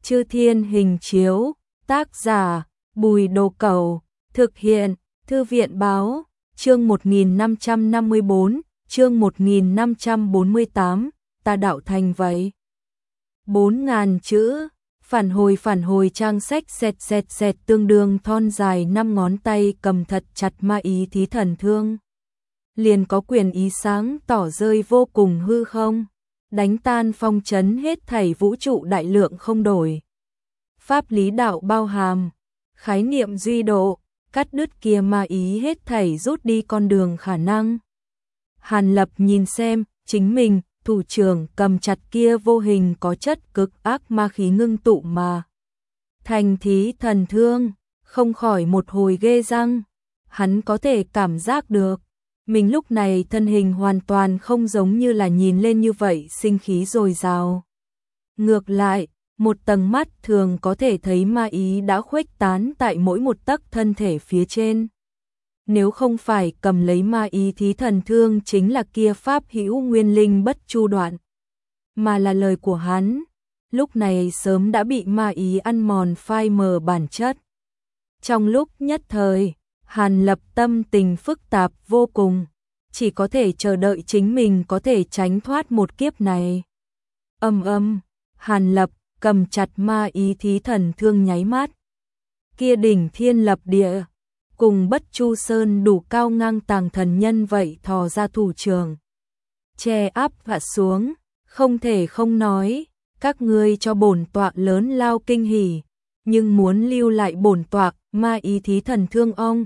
Chư Thiên Hình Chiếu, tác giả, Bùi Đồ Cẩu, thực hiện, Thư viện Báo, chương 1554, chương 1548, ta đạo thành vậy. 4.000 chữ, phản hồi trang sách xẹt tương đương thon dài 5 ngón tay cầm thật chặt ma ý thí thần thương. Liền có quyền ý sáng tỏ rơi vô cùng hư không, đánh tan phong trấn hết thảy vũ trụ đại lượng không đổi. Pháp lý đạo bao hàm, khái niệm duy độ, cắt đứt kia ma ý hết thảy rút đi con đường khả năng. Hàn Lập nhìn xem, chính mình, thủ trưởng cầm chặt kia vô hình có chất cực ác ma khí ngưng tụ mà. Thành thí thần thương, không khỏi một hồi ghê răng, hắn có thể cảm giác được. Mình lúc này thân hình hoàn toàn không giống như là nhìn lên như vậy sinh khí dồi dào. Ngược lại, một tầng mắt thường có thể thấy ma ý đã khuếch tán tại mỗi một tấc thân thể phía trên. Nếu không phải cầm lấy ma ý thí thần thương chính là kia pháp hữu nguyên linh bất chu đoạn, mà là lời của hắn, lúc này sớm đã bị ma ý ăn mòn phai mờ bản chất. Trong lúc nhất thời, Hàn Lập tâm tình phức tạp vô cùng, chỉ có thể chờ đợi chính mình có thể tránh thoát một kiếp này. Hàn Lập cầm chặt ma ý thí thần thương nháy mắt. Kia đỉnh thiên lập địa, cùng Bất Chu Sơn đủ cao ngang tàng thần nhân vậy thò ra thủ trưởng. Che áp vạ xuống, không thể không nói, các ngươi cho bổn tọa lớn lao kinh hỉ, nhưng muốn lưu lại bổn tọa ma ý thí thần thương ong.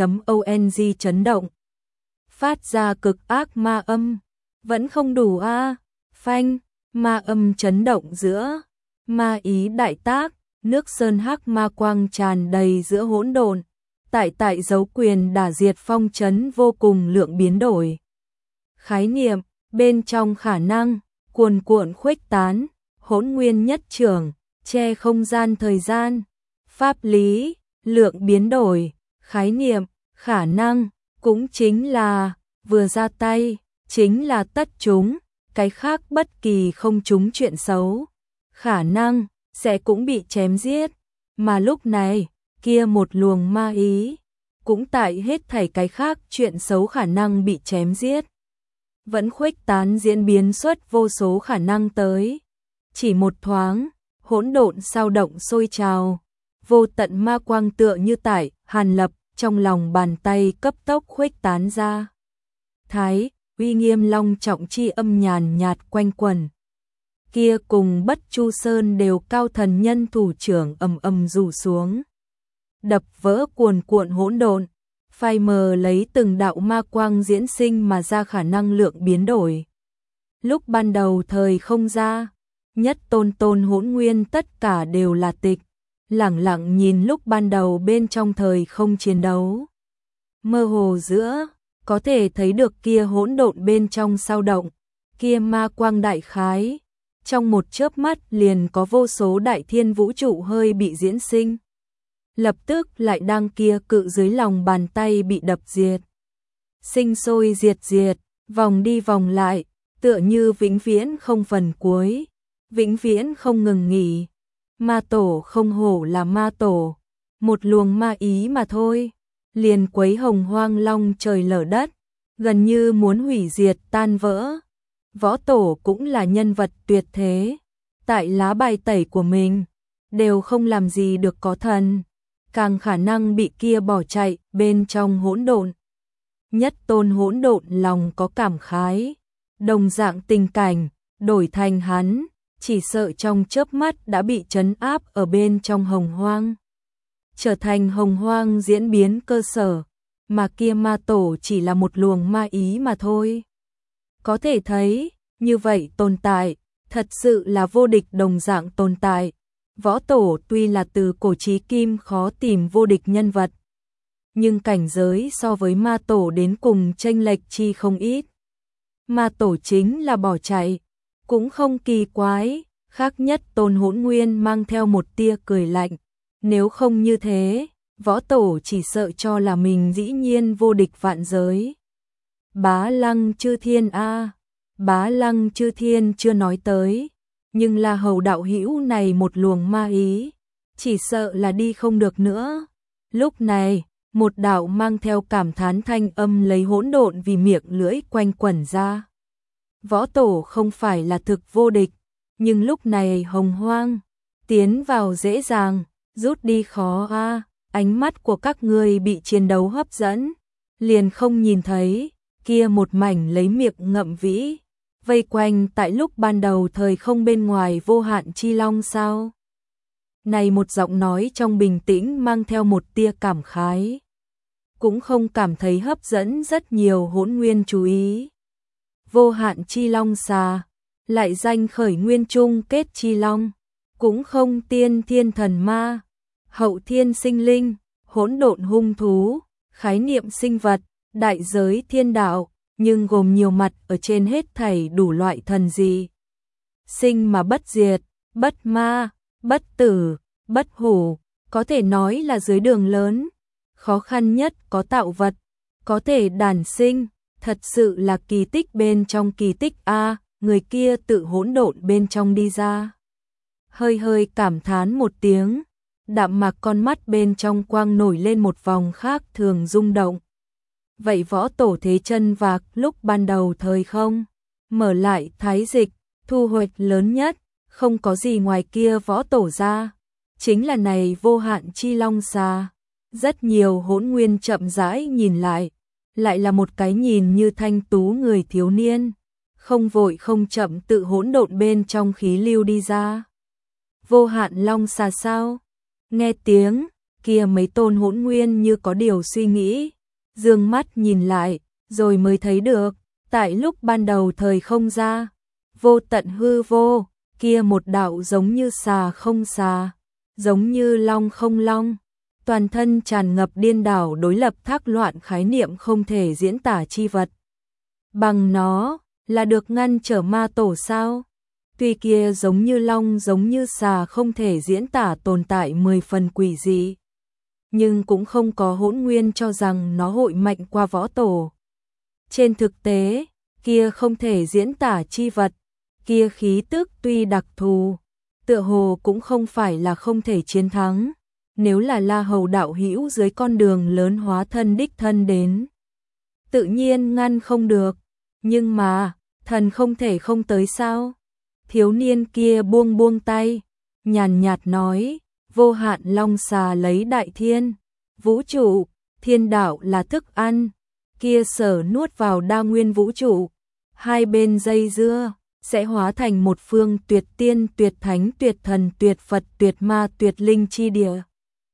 .ong chấn động. Phát ra cực ác ma âm, vẫn không đủ a. Phanh, ma âm chấn động giữa, ma ý đại tác, nước sơn hắc ma quang tràn đầy giữa hỗn độn, tại dấu quyền đả diệt phong trấn vô cùng lượng biến đổi. Khái niệm, bên trong khả năng, cuồn cuộn khuếch tán, hỗn nguyên nhất trưởng, che không gian thời gian, pháp lý, lượng biến đổi. Khái niệm, khả năng, cũng chính là, vừa ra tay, chính là tất chúng, cái khác bất kỳ không chúng chuyện xấu. Khả năng, sẽ cũng bị chém giết, mà lúc này, kia một luồng ma ý, cũng tại hết thảy cái khác chuyện xấu khả năng bị chém giết. Vẫn khuếch tán diễn biến xuất vô số khả năng tới. Chỉ một thoáng, hỗn độn sao động sôi trào, vô tận ma quang tựa như tại Hàn Lập trong lòng bàn tay cấp tốc khuếch tán ra. Thái, uy nghiêm long trọng chi âm nhàn nhạt quanh quẩn. Kia cùng Bất Chu Sơn đều cao thần nhân thủ trưởng ầm rủ xuống. Đập vỡ cuồn cuộn hỗn độn, phai mờ lấy từng đạo ma quang diễn sinh mà ra khả năng lượng biến đổi. Lúc ban đầu thời không ra, nhất tôn hỗn nguyên tất cả đều là tịch. Lẳng lặng nhìn lúc ban đầu bên trong thời không chiến đấu. Mơ hồ giữa, có thể thấy được kia hỗn độn bên trong sao động, kia ma quang đại khái. Trong một chớp mắt liền có vô số đại thiên vũ trụ hơi bị diễn sinh. Lập tức lại đang kia cự dưới lòng bàn tay bị đập diệt. Sinh sôi diệt, vòng đi vòng lại, tựa như vĩnh viễn không phần cuối, vĩnh viễn không ngừng nghỉ. Ma tổ không hổ là ma tổ, một luồng ma ý mà thôi, liền quấy hồng hoang long trời lở đất, gần như muốn hủy diệt tan vỡ. Võ tổ cũng là nhân vật tuyệt thế, tại lá bài tẩy của mình, đều không làm gì được có thần, càng khả năng bị kia bỏ chạy bên trong hỗn độn. Nhất tôn hỗn độn lòng có cảm khái, đồng dạng tình cảnh, đổi thành hắn. Chỉ sợ trong chớp mắt đã bị trấn áp ở bên trong hồng hoang. Trở thành hồng hoang diễn biến cơ sở, mà kia ma tổ chỉ là một luồng ma ý mà thôi. Có thể thấy, như vậy tồn tại, thật sự là vô địch đồng dạng tồn tại. Võ tổ tuy là từ cổ chí kim khó tìm vô địch nhân vật, nhưng cảnh giới so với ma tổ đến cùng chênh lệch chi không ít. Ma tổ chính là bỏ chạy, cũng không kỳ quái, khác nhất tôn hỗn nguyên mang theo một tia cười lạnh. Nếu không như thế, võ tổ chỉ sợ cho là mình dĩ nhiên vô địch vạn giới. Bá Lăng Chư Thiên a, Bá Lăng Chư Thiên chưa nói tới, Nhưng La Hầu đạo hữu này một luồng ma ý, chỉ sợ là đi không được nữa. Lúc này, một đạo mang theo cảm thán thanh âm lấy hỗn độn vì miệng lưỡi quanh quẩn ra. Võ tổ không phải là thực vô địch, nhưng lúc này hồng hoang, tiến vào dễ dàng, rút đi khó a. Ánh mắt của các ngươi bị chiến đấu hấp dẫn, liền không nhìn thấy, kia một mảnh lấy miệng ngậm vĩ, vây quanh tại lúc ban đầu thời không bên ngoài vô hạn chi long sao? Này một giọng nói trong bình tĩnh mang theo một tia cảm khái, cũng không cảm thấy hấp dẫn rất nhiều hỗn nguyên chú ý. Vô hạn chi long xà, lại danh khởi nguyên chung kết chi long, cũng không tiên thiên thần ma, hậu thiên sinh linh, hỗn độn hung thú, khái niệm sinh vật, đại giới thiên đạo, nhưng gồm nhiều mặt ở trên hết thảy đủ loại thần gì. Sinh mà bất diệt, bất ma, bất tử, bất hủ, có thể nói là dưới đường lớn, khó khăn nhất có tạo vật, có thể đản sinh, thật sự là kỳ tích bên trong kỳ tích a, người kia tự hỗn độn bên trong đi ra. Hơi hơi cảm thán một tiếng, đạm mạc con mắt bên trong quang nổi lên một vòng khác thường rung động. Vậy võ tổ thế chân vạc lúc ban đầu thời không, mở lại thái dịch, thu hoạch lớn nhất, không có gì ngoài kia võ tổ ra, chính là này vô hạn chi long xà. Rất nhiều hỗn nguyên chậm rãi nhìn lại là một cái nhìn như thanh tú người thiếu niên, không vội không chậm tự hỗn độn bên trong khí lưu đi ra. Vô hạn long xà sao? Nghe tiếng, kia mấy tôn hỗn nguyên như có điều suy nghĩ, dương mắt nhìn lại, rồi mới thấy được, tại lúc ban đầu thời không ra, vô tận hư vô, kia một đạo giống như xà không xà, giống như long không long, toàn thân tràn ngập điên đảo đối lập thác loạn khái niệm không thể diễn tả chi vật. Bằng nó, là được ngăn trở ma tổ sao? Tuy kia giống như long giống như xà không thể diễn tả tồn tại 10 phần quỷ dị, nhưng cũng không có hỗn nguyên cho rằng nó hội mạnh qua võ tổ. Trên thực tế, kia không thể diễn tả chi vật, kia khí tức tuy đặc thù, tựa hồ cũng không phải là không thể chiến thắng. Nếu là La Hầu đạo hữu dưới con đường lớn hóa thân đích thân đến, tự nhiên ngăn không được, nhưng mà, thần không thể không tới sao? Thiếu niên kia buông buông tay, nhàn nhạt nói, vô hạn long xà lấy đại thiên, vũ trụ, thiên đạo là thức ăn, kia sở nuốt vào đa nguyên vũ trụ, hai bên dây dưa, sẽ hóa thành một phương tuyệt tiên, tuyệt thánh, tuyệt thần, tuyệt Phật, tuyệt ma, tuyệt linh chi địa.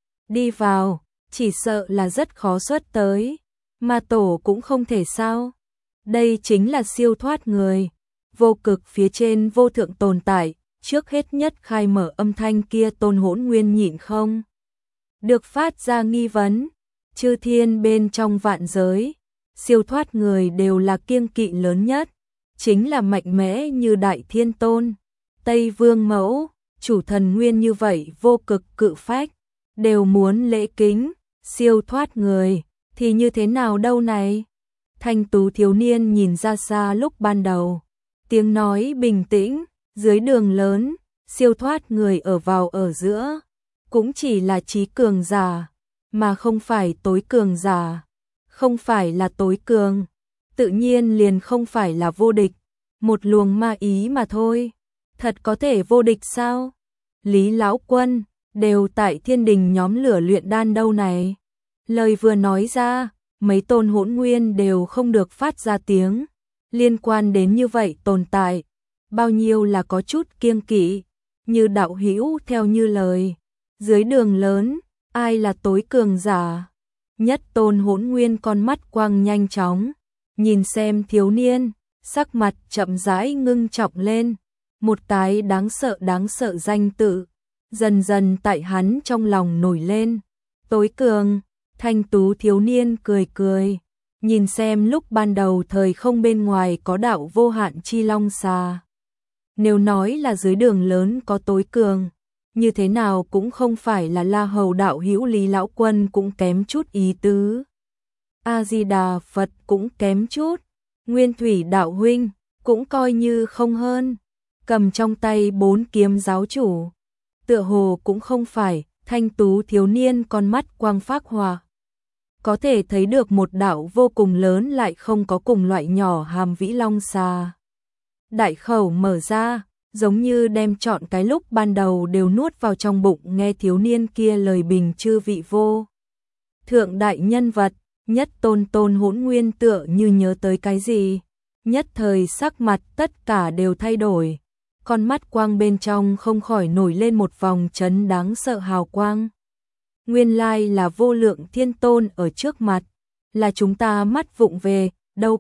Đi vào, chỉ sợ là rất khó xuất tới, mà tổ cũng không thể sao. Đây chính là siêu thoát người, vô cực phía trên vô thượng tồn tại, trước hết nhất khai mở âm thanh kia tôn hỗn nguyên nhịn không được phát ra nghi vấn, chư thiên bên trong vạn giới, siêu thoát người đều là kiêng kỵ lớn nhất, chính là mạnh mẽ như Đại Thiên Tôn, Tây Vương Mẫu, chủ thần nguyên như vậy vô cực cự phách, đều muốn lễ kính, siêu thoát người, thì như thế nào đâu này? Thanh tú thiếu niên nhìn ra xa lúc ban đầu, tiếng nói bình tĩnh, dưới đường lớn, siêu thoát người ở vào ở giữa, cũng chỉ là trí cường giả, mà không phải tối cường giả, không phải là tối cường, tự nhiên liền không phải là vô địch, một luồng ma ý mà thôi, thật có thể vô địch sao? Lý Lão Quân, đều tại thiên đình nhóm lửa luyện đan đâu này. Lời vừa nói ra, mấy tôn hỗn nguyên đều không được phát ra tiếng, liên quan đến như vậy tồn tại, bao nhiêu là có chút kiêng kỵ, như đạo hữu theo như lời, dưới đường lớn, ai là tối cường giả? Nhất tôn hỗn nguyên con mắt quang nhanh chóng, nhìn xem thiếu niên, sắc mặt chậm rãi ngưng trọng lên, một cái đáng sợ danh tự, dần dần tại hắn trong lòng nổi lên, tối cường. Thanh tú thiếu niên cười cười, nhìn xem lúc ban đầu thời không bên ngoài có đạo vô hạn chi long xà. Nếu nói là dưới đường lớn có tối cường, như thế nào cũng không phải là La Hầu đạo hữu Lý Lão Quân cũng kém chút ý tứ. A-di-đà Phật cũng kém chút, Nguyên Thủy đạo huynh cũng coi như không hơn. cầm trong tay 4 kiếm giáo chủ. Tựa hồ cũng không phải, thanh tú thiếu niên con mắt quang phác hòa. Có thể thấy được một đạo vô cùng lớn lại không có cùng loại nhỏ hàm vĩ long xà. Đại khẩu mở ra, giống như đem trọn cái lúc ban đầu đều nuốt vào trong bụng, nghe thiếu niên kia lời bình chư vị vô. Thượng đại nhân vật, Nhất Tôn Hỗn Nguyên tựa như nhớ tới cái gì, nhất thời sắc mặt tất cả đều thay đổi, con mắt quang bên trong không khỏi nổi lên một vòng chấn đáng sợ hào quang. Nguyên lai là vô lượng thiên tôn ở trước mặt, là chúng ta mắt vụng về, đâu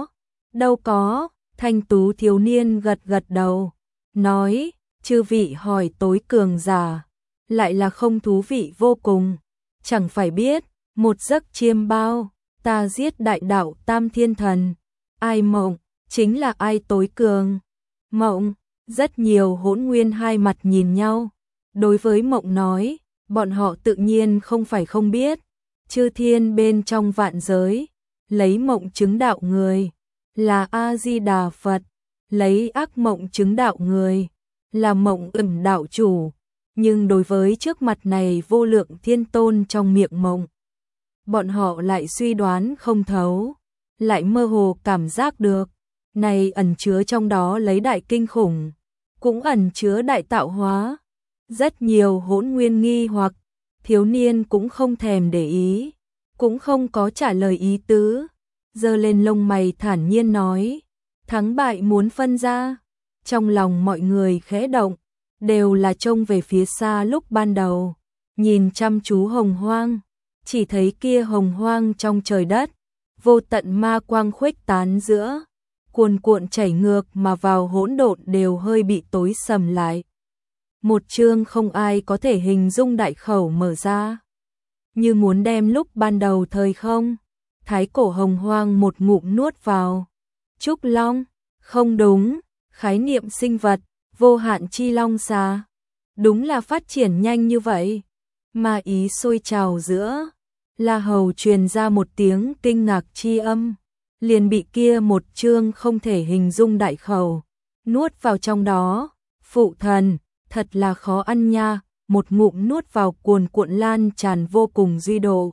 có, thanh tú thiếu niên gật gật đầu, nói, chư vị hỏi tối cường giả, lại là không thú vị vô cùng, chẳng phải biết, một giấc chiêm bao, ta giết đại đạo tam thiên thần, ai mộng, chính là ai tối cường. Mộng, rất nhiều hỗn nguyên hai mặt nhìn nhau, đối với mộng nói, bọn họ tự nhiên không phải không biết, chư thiên bên trong vạn giới, lấy mộng chứng đạo người, là A-di-đà Phật, lấy ác mộng chứng đạo người, là mộng ẩn đạo chủ, nhưng đối với trước mặt này vô lượng thiên tôn trong miệng mộng, bọn họ lại suy đoán không thấu, lại mơ hồ cảm giác được, này ẩn chứa trong đó lấy đại kinh khủng, cũng ẩn chứa đại tạo hóa. Rất nhiều hỗn nguyên nghi hoặc, thiếu niên cũng không thèm để ý, cũng không có trả lời ý tứ, giơ lên lông mày thản nhiên nói, thắng bại muốn phân ra. Trong lòng mọi người khẽ động, đều là trông về phía xa lúc ban đầu, nhìn chăm chú hồng hoang, chỉ thấy kia hồng hoang trong trời đất, vô tận ma quang khuếch tán giữa, cuồn cuộn chảy ngược mà vào hỗn độn đều hơi bị tối sầm lại. Một chương không ai có thể hình dung đại khẩu mở ra, như muốn đem lúc ban đầu thời không, thái cổ hồng hoang một ngụm nuốt vào. Trúc long, không đúng, khái niệm sinh vật, vô hạn chi long xà, đúng là phát triển nhanh như vậy. Ma ý sôi trào giữa, La Hầu truyền ra một tiếng kinh ngạc chi âm, liền bị kia một chương không thể hình dung đại khẩu nuốt vào trong đó. Phụ thần, thật là khó ăn nha, một ngụm nuốt vào cuồn cuộn lan tràn vô cùng duy độ.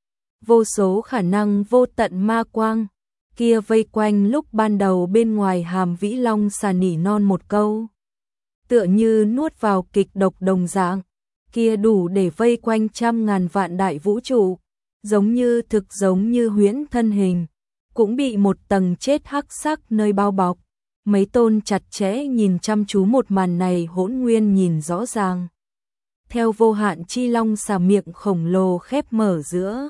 Vô số khả năng vô tận ma quang, kia vây quanh lúc ban đầu bên ngoài hàm vĩ long xà nỉ non một câu. Tựa như nuốt vào kịch độc đồng dạng, kia đủ để vây quanh trăm ngàn vạn đại vũ trụ, giống như thực giống như huyễn thân hình, cũng bị một tầng chết hắc sắc nơi bao bọc. Mấy tôn chặt chẽ nhìn chăm chú một màn này hỗn nguyên nhìn rõ ràng. Theo vô hạn chi long xà miệng khổng lồ khép mở giữa,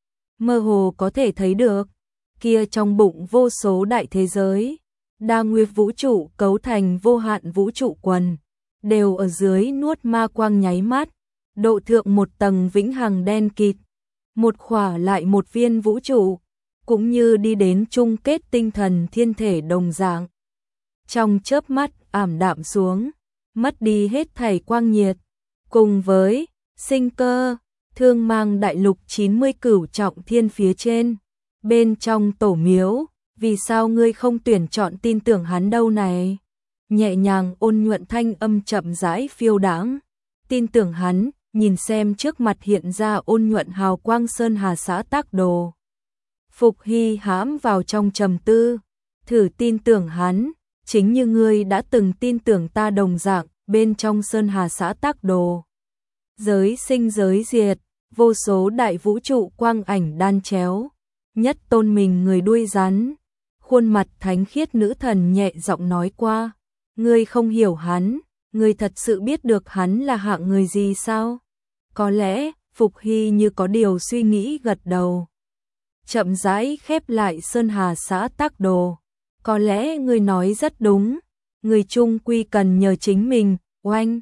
mơ hồ có thể thấy được, kia trong bụng vô số đại thế giới, đa nguyên vũ trụ cấu thành vô hạn vũ trụ quần, đều ở dưới nuốt ma quang nháy mắt, độ thượng một tầng vĩnh hằng đen kịt, một khỏa lại một viên vũ trụ, cũng như đi đến chung kết tinh thần thiên thể đồng dạng. Trong chớp mắt ảm đạm xuống, mất đi hết thảy quang nhiệt, cùng với sinh cơ, thương mang đại lục 90 cửu trọng thiên phía trên, bên trong tổ miếu, vì sao ngươi không tuyển chọn tin tưởng hắn đâu này? Nhẹ nhàng ôn nhuận thanh âm chậm rãi phiêu đãng, tin tưởng hắn, nhìn xem trước mặt hiện ra ôn nhuận hào quang sơn hà xã tác đồ. Phục Hy hãm vào trong trầm tư, thử tin tưởng hắn, chính như ngươi đã từng tin tưởng ta đồng dạng, bên trong sơn hà xã tác đồ. Giới sinh giới diệt, vô số đại vũ trụ quang ảnh đan chéo, Nhất Tôn mình người đuôi rắn, khuôn mặt thánh khiết nữ thần nhẹ giọng nói qua, ngươi không hiểu hắn, ngươi thật sự biết được hắn là hạng người gì sao? Có lẽ, Phục Hy như có điều suy nghĩ gật đầu. Chậm rãi khép lại sơn hà xã tác đồ, có lẽ ngươi nói rất đúng, người chung quy cần nhờ chính mình. Oanh,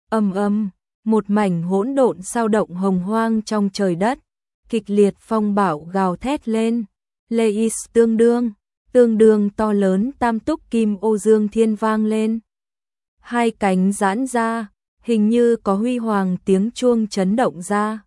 một mảnh hỗn độn sao động hồng hoang trong trời đất, kịch liệt phong bạo gào thét lên, Leis tương đương to lớn tam túc kim ô dương thiên vang lên. Hai cánh giãn ra, hình như có huy hoàng tiếng chuông chấn động ra.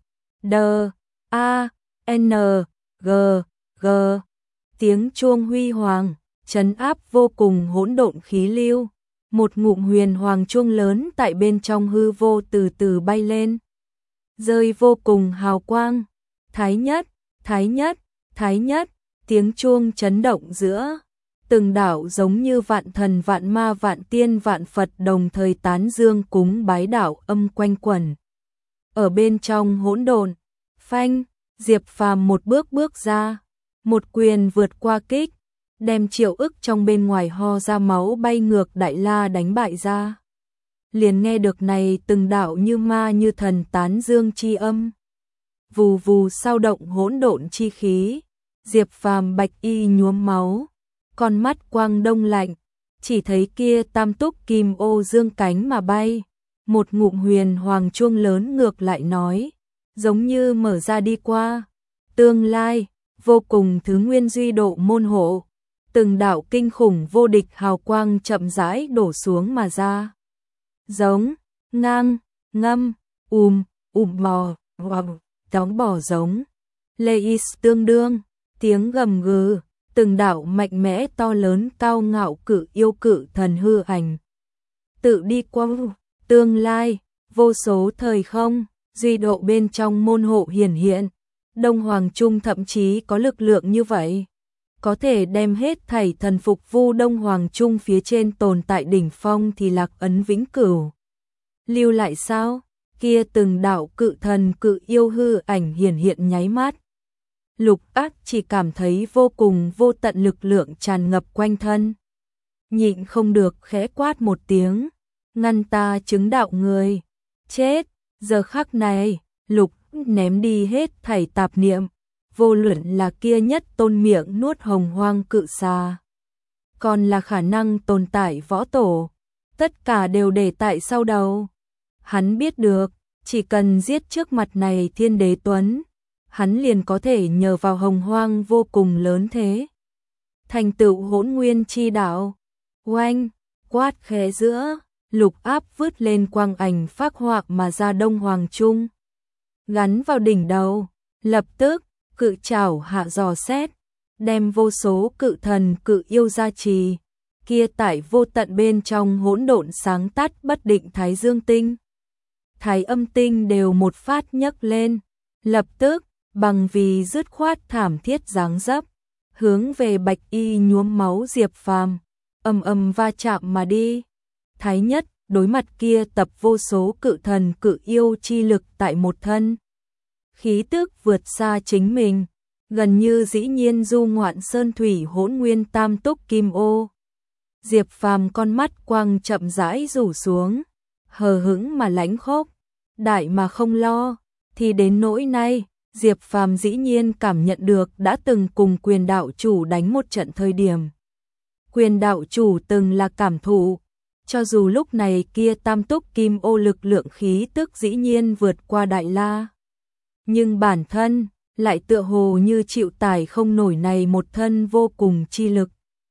D-A-N-G-G, tiếng chuông huy hoàng, chấn áp vô cùng hỗn độn khí lưu, một ngụm huyền hoàng chuông lớn tại bên trong hư vô từ từ bay lên, rơi vô cùng hào quang. Thái nhất, thái nhất, thái nhất, tiếng chuông chấn động giữa từng đạo giống như vạn thần vạn ma vạn tiên vạn Phật đồng thời tán dương cúng bái đạo âm quanh quẩn. Ở bên trong hỗn độn, phanh, Diệp Phàm một bước bước ra, một quyền vượt qua kích, đem Triệu Ức trong bên ngoài ho ra máu bay ngược Đại La đánh bại ra. Liền nghe được này từng đạo như ma như thần tán dương chi âm. Vù vù sao động hỗn độn chi khí, Diệp Phàm bạch y nhuốm máu, con mắt quang đông lạnh, chỉ thấy kia tam túc kim ô dương cánh mà bay, một ngụm huyền hoàng chuông lớn ngược lại nói, giống như mở ra đi qua tương lai, vô cùng thứ nguyên duy độ môn hộ, từng đạo kinh khủng vô địch hào quang chậm rãi đổ xuống mà ra. Giống, ngang, ngâm, bò, đóng bò giống, Leis tương đương, tiếng gầm gừ, từng đạo mạnh mẽ to lớn cao ngạo cự yêu cự thần hư ảnh. Tự đi qua tương lai, vô số thời không, duy độ bên trong môn hộ hiển hiện. Đông Hoàng Trung thậm chí có lực lượng như vậy, có thể đem hết thảy thần phục vu Đông Hoàng Trung phía trên tồn tại đỉnh phong thì lạc ấn vĩnh cửu. Lưu lại sao? Kia từng đạo cự thần cự yêu hư ảnh hiển hiện nháy mắt. Lục Ác chỉ cảm thấy vô cùng vô tận lực lượng tràn ngập quanh thân. Nhịn không được khẽ quát một tiếng, ngăn ta chứng đạo người. Chết, giờ khắc này, Lục ném đi hết thảy tạp niệm, vô luận là kia nhất tôn miệng nuốt hồng hoang cự xà, còn là khả năng tồn tại võ tổ, tất cả đều để tại sau đầu. Hắn biết được, chỉ cần giết trước mặt này Thiên Đế Tuấn, hắn liền có thể nhờ vào hồng hoang vô cùng lớn thế, thành tựu hỗn nguyên chi đạo. Oanh, quát khẽ giữa, Lục Áp vứt lên quang ảnh phác họa mà ra Đông Hoàng Trung, gắn vào đỉnh đầu, lập tức cự trảo hạ dò xét, đem vô số cự thần cự yêu gia trì, kia tại vô tận bên trong hỗn độn sáng tắt bất định Thái Dương tinh, Thái Âm tinh đều một phát nhấc lên, lập tức bằng vì dứt khoát thảm thiết dáng dấp, hướng về bạch y nhuốm máu Diệp Phàm ầm ầm va chạm mà đi. Thái nhất đối mặt kia tập vô số cự thần cự yêu chi lực tại một thân, khí tức vượt xa chính mình, gần như dĩ nhiên du ngoạn sơn thủy hỗn nguyên tam túc kim ô. Diệp Phàm con mắt quang chậm rãi rủ xuống, hờ hững mà lãnh khốc, đại mà không lo, thì đến nỗi nay, Diệp Phàm dĩ nhiên cảm nhận được đã từng cùng Quyền đạo chủ đánh một trận thời điểm. Quyền đạo chủ từng là cảm thụ, cho dù lúc này kia tam túc kim ô lực lượng khí tức dĩ nhiên vượt qua Đại La, nhưng bản thân lại tựa hồ như chịu tải không nổi này một thân vô cùng chi lực.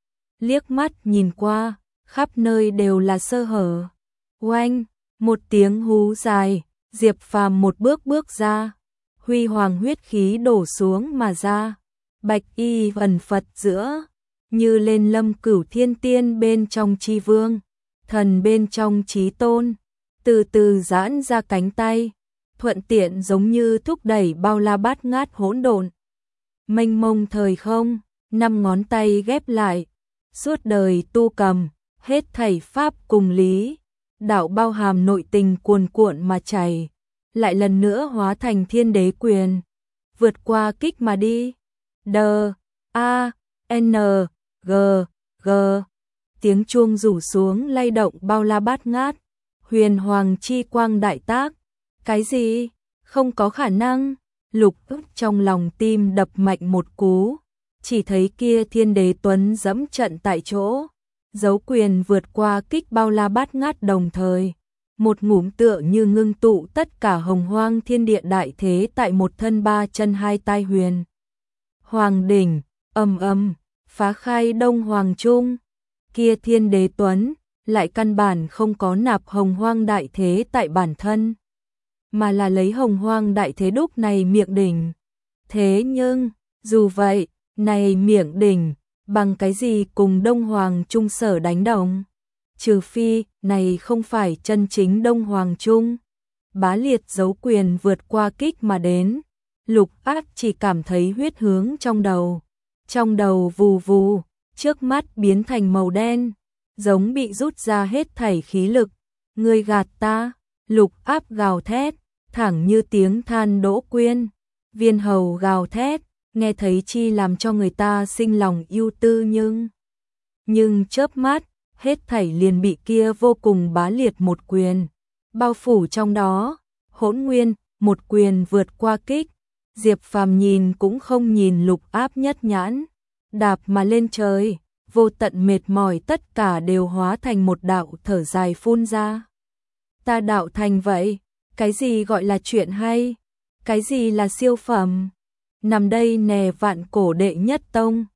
Liếc mắt nhìn qua, khắp nơi đều là sơ hở. Oanh, một tiếng hú dài, Diệp Phàm một bước bước ra, huy hoàng huyết khí đổ xuống mà ra, bạch y ẩn Phật giữa, như lên lâm cửu thiên tiên bên trong chi vương, thần bên trong chí tôn, từ từ giãn ra cánh tay, thuận tiện giống như thúc đẩy bao la bát ngát hỗn độn. Mênh mông thời không, 5 ngón tay ghép lại, suốt đời tu cầm, hết thảy pháp cùng lý, đạo bao hàm nội tình cuồn cuộn mà chảy, lại lần nữa hóa thành thiên đế quyền, vượt qua kích mà đi. Đờ, A, N, G, G, tiếng chuông rủ xuống lay động bao la bát ngát, huyền hoàng chi quang đại tác. Cái gì? Không có khả năng. Lục Ức trong lòng tim đập mạnh một cú, chỉ thấy kia Thiên Đế Tuấn dẫm trận tại chỗ, dấu quyền vượt qua kích bao la bát ngát đồng thời, một ngụm tựa như ngưng tụ tất cả hồng hoang thiên địa đại thế tại một thân 3 chân 2 tai huyền. Hoàng đỉnh, ầm ầm, phá khai Đông Hoàng Trung, kia Thiên Đế Tuấn lại căn bản không có nạp hồng hoang đại thế tại bản thân, mà là lấy hồng hoang đại thế đúc này miệng đỉnh. Thế nhưng, dù vậy, này miệng đỉnh, bằng cái gì cùng Đông Hoàng Trung sở đánh đồng? trừ phi, này không phải chân chính Đông Hoàng Trung. Bá Liệt giấu quyền vượt qua kích mà đến, Lục Áp chỉ cảm thấy huyết hướng trong đầu vù vù, trước mắt biến thành màu đen, giống bị rút ra hết thảy khí lực. Ngươi gạt ta, Lục Áp gào thét, thẳng như tiếng than đỗ quyên. Viên Hầu gào thét, nghe thấy chi làm cho người ta sinh lòng yêu tư, nhưng chớp mắt, hết thảy liền bị kia vô cùng bá liệt một quyền bao phủ trong đó. Hỗn Nguyên, một quyền vượt qua kích, Diệp Phàm nhìn cũng không nhìn Lục Áp nhất nhãn, đạp mà lên trời, vô tận mệt mỏi tất cả đều hóa thành một đạo thở dài phun ra. Ta đạo thành vậy, cái gì gọi là chuyện hay, cái gì là siêu phẩm, nằm đây nè vạn cổ đệ nhất tông,